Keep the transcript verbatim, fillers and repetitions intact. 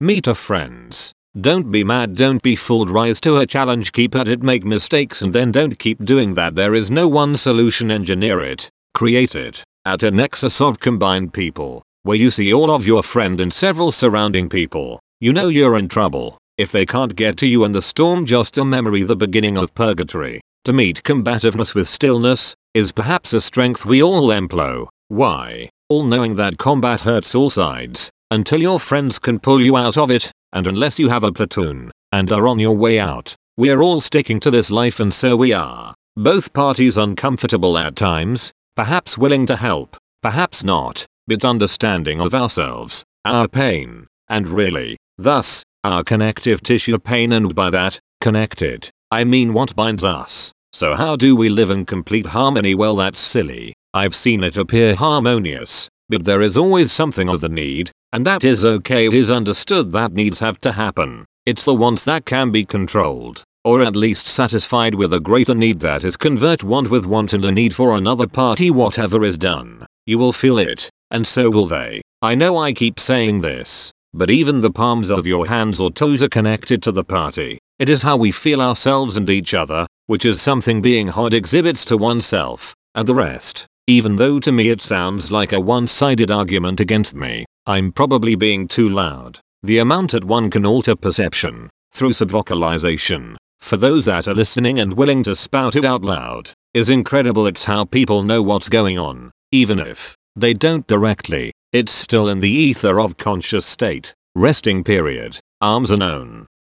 Meet a friends. Don't be mad, don't be fooled, rise to a challenge, keep at it, make mistakes and then don't keep doing that. There is no one solution, engineer it, create it, at a nexus of combined people, where you see all of your friend and several surrounding people. You know you're in trouble. If they can't get to you in the storm, just a memory, the beginning of purgatory. To meet combativeness with stillness is perhaps a strength we all employ. Why? All knowing that combat hurts all sides until your friends can pull you out of it, and unless you have a platoon and are on your way out, we're all sticking to this life, and so we are. Both parties uncomfortable at times, perhaps willing to help, perhaps not, but understanding of ourselves, our pain, and really, thus, our connective tissue pain, and by that, connected, I mean what binds us. So how do we live in complete harmony? Well, that's silly. I've seen it appear harmonious, but there is always something of the need, and that is okay. It is understood that needs have to happen. It's the wants that can be controlled, or at least satisfied with a greater need, that is convert want with want and a need for another party. Whatever is done, you will feel it, and so will they. I know I keep saying this, but even the palms of your hands or toes are connected to the party. It is how we feel ourselves and each other, which is something being hard exhibits to oneself, and the rest. Even though to me it sounds like a one-sided argument against me, I'm probably being too loud. The amount that one can alter perception through subvocalization, for those that are listening and willing to spout it out loud, is incredible. It's how people know what's going on, even if they don't directly. It's still in the ether of conscious state. Resting period. Arms are known